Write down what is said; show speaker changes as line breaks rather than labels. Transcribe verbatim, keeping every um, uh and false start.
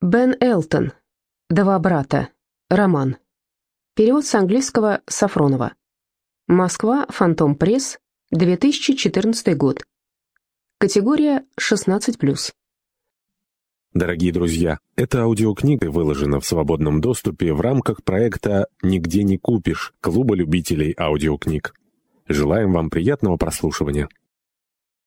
Бен Элтон. Два брата. Роман. Перевод с английского Сафронова. Москва. Фантом Пресс. две тысячи четырнадцатый год. Категория шестнадцать плюс.
Дорогие друзья, эта аудиокнига выложена в свободном доступе в рамках проекта «Нигде не купишь» Клуба любителей аудиокниг. Желаем вам приятного прослушивания.